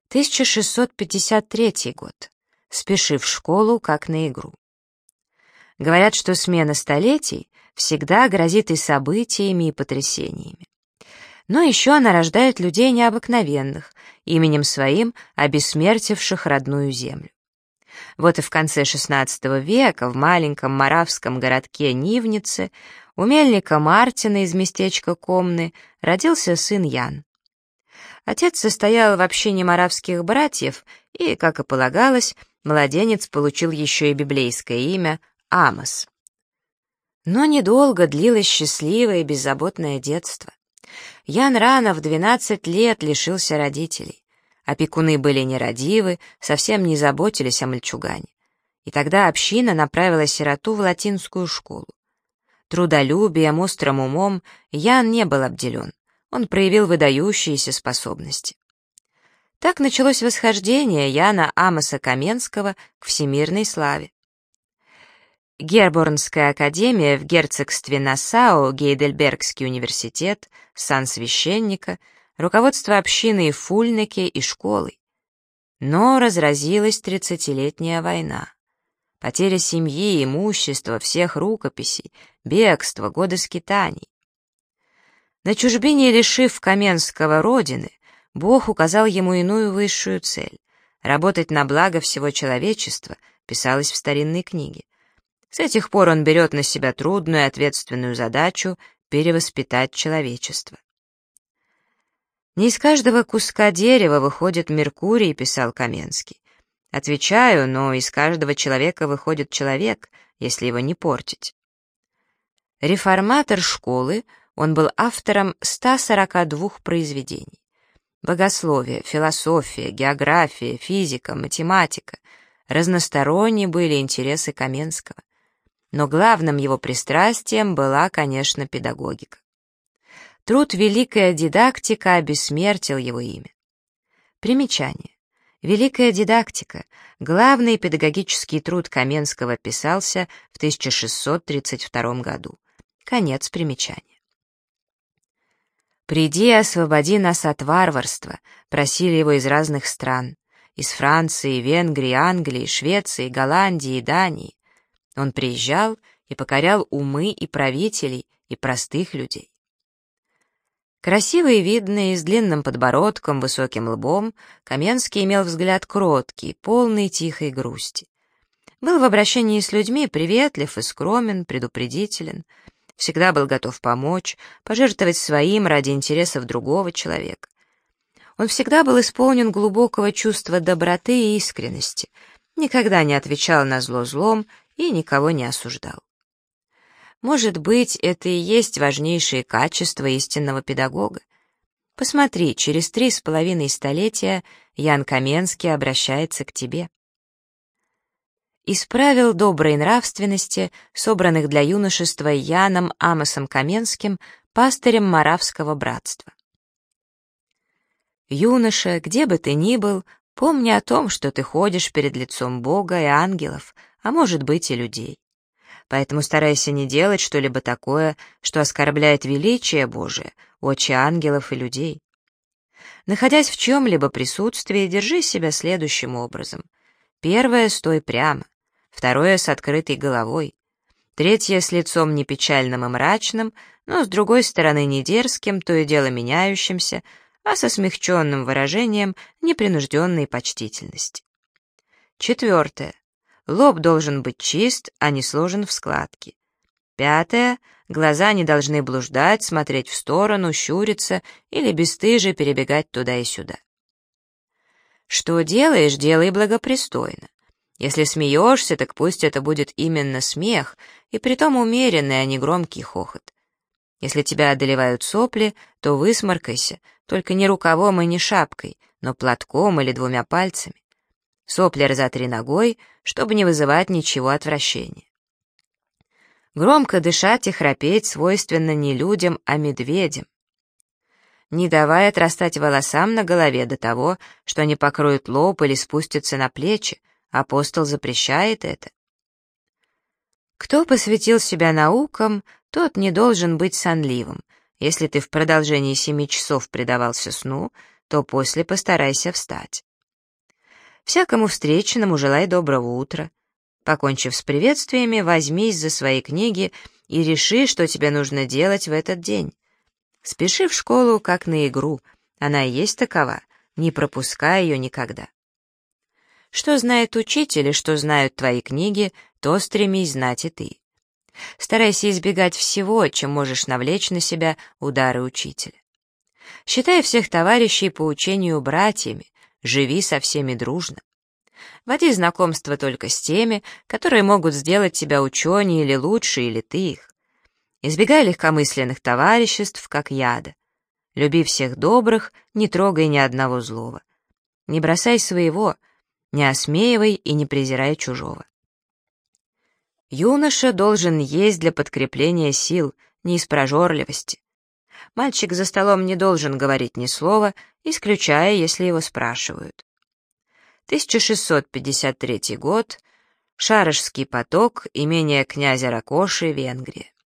1653 год. Спеши в школу, как на игру. Говорят, что смена столетий всегда грозит и событиями, и потрясениями. Но еще она рождает людей необыкновенных, именем своим обессмертивших родную землю. Вот и в конце XVI века в маленьком моравском городке Нивнице у мельника Мартина из местечка Комны родился сын Ян. Отец состоял в общине моравских братьев, и, как и полагалось, младенец получил еще и библейское имя Амос. Но недолго длилось счастливое и беззаботное детство. Ян рано в 12 лет лишился родителей. Опекуны были нерадивы, совсем не заботились о мальчугане. И тогда община направила сироту в латинскую школу. Трудолюбием, острым умом Ян не был обделен. Он проявил выдающиеся способности. Так началось восхождение Яна Амоса Каменского к всемирной славе. Герборнская академия в герцогстве Нассау, Гейдельбергский университет, сан священника, руководство общины в Фульнеке и школой. Но разразилась 30-летняя война. Потеря семьи, имущества, всех рукописей, бегство, годы скитаний. На чужбине, лишив Каменского родины, Бог указал ему иную высшую цель — работать на благо всего человечества, писалось в старинной книге. С этих пор он берет на себя трудную и ответственную задачу перевоспитать человечество. «Не из каждого куска дерева выходит Меркурий», — писал Каменский. «Отвечаю, но из каждого человека выходит человек, если его не портить». Реформатор школы, он был автором 142 произведений. Богословие, философия, география, физика, математика — разносторонние были интересы Каменского. Но главным его пристрастием была, конечно, педагогика. Труд «Великая дидактика» обессмертил его имя. Примечание. «Великая дидактика» — главный педагогический труд Каменского, писался в 1632 году. Конец примечания. «Приди, освободи нас от варварства», просили его из разных стран, из Франции, Венгрии, Англии, Швеции, Голландии, Дании. Он приезжал и покорял умы и правителей, и простых людей. Красивый и видный, с длинным подбородком, высоким лбом, Каменский имел взгляд кроткий, полный тихой грусти. Был в обращении с людьми приветлив и скромен, предупредителен, всегда был готов помочь, пожертвовать своим ради интересов другого человека. Он всегда был исполнен глубокого чувства доброты и искренности, никогда не отвечал на зло злом и никого не осуждал. Может быть, это и есть важнейшие качества истинного педагога. Посмотри, через 3,5 столетия Ян Каменский обращается к тебе. Из правил доброй нравственности, собранных для юношества Яном Амосом Каменским, пастырем Моравского братства. Юноша, где бы ты ни был, помни о том, что ты ходишь перед лицом Бога и ангелов, а может быть и людей. Поэтому старайся не делать что-либо такое, что оскорбляет величие Божие, очи ангелов и людей. Находясь в чем-либо присутствии, держи себя следующим образом. Первое — стой прямо. Второе — с открытой головой. Третье — с лицом не печальным и мрачным, но с другой стороны не дерзким, то и дело меняющимся, а со смягченным выражением непринужденной почтительности. Четвертое. Лоб должен быть чист, а не сложен в складки. Пятое. Глаза не должны блуждать, смотреть в сторону, щуриться или бесстыже перебегать туда и сюда. Что делаешь, делай благопристойно. Если смеешься, так пусть это будет именно смех, и притом умеренный, а не громкий хохот. Если тебя одолевают сопли, то высморкайся, только не рукавом и не шапкой, но платком или 2 пальцами. Сопли разотри ногой, чтобы не вызывать ничего отвращения. Громко дышать и храпеть свойственно не людям, а медведям. Не давай отрастать волосам на голове до того, что они покроют лоб или спустятся на плечи, апостол запрещает это. Кто посвятил себя наукам, тот не должен быть сонливым. Если ты в продолжении 7 часов предавался сну, то после постарайся встать. Всякому встречному желай доброго утра. Покончив с приветствиями, возьмись за свои книги и реши, что тебе нужно делать в этот день. Спеши в школу, как на игру, она и есть такова, не пропускай ее никогда. Что знает учитель и что знают твои книги, то стремись знать и ты. Старайся избегать всего, чем можешь навлечь на себя удары учителя. Считай всех товарищей по учению братьями, живи со всеми дружно. Води знакомство только с теми, которые могут сделать тебя ученее или лучше, или ты их. Избегай легкомысленных товариществ, как яда. Люби всех добрых, не трогай ни одного злого. Не бросай своего, не осмеивай и не презирай чужого. Юноша должен есть для подкрепления сил, не из прожорливости. Мальчик за столом не должен говорить ни слова, исключая, если его спрашивают. 1653 год. Шарашский поток, имение князя Ракоши, Венгрия.